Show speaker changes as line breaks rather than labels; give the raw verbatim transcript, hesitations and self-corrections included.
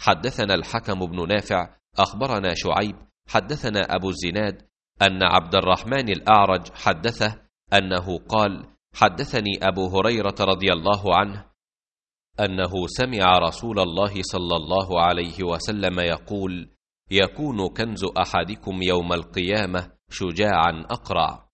حدثنا الحكم بن نافع أخبرنا شعيب حدثنا أبو الزناد أن عبد الرحمن الأعرج حدثه أنه قال: حدثني أبو هريرة رضي الله عنه أنه سمع رسول الله صلى الله عليه وسلم يقول: يكون كنز أحدكم يوم القيامة شجاعا أقرع.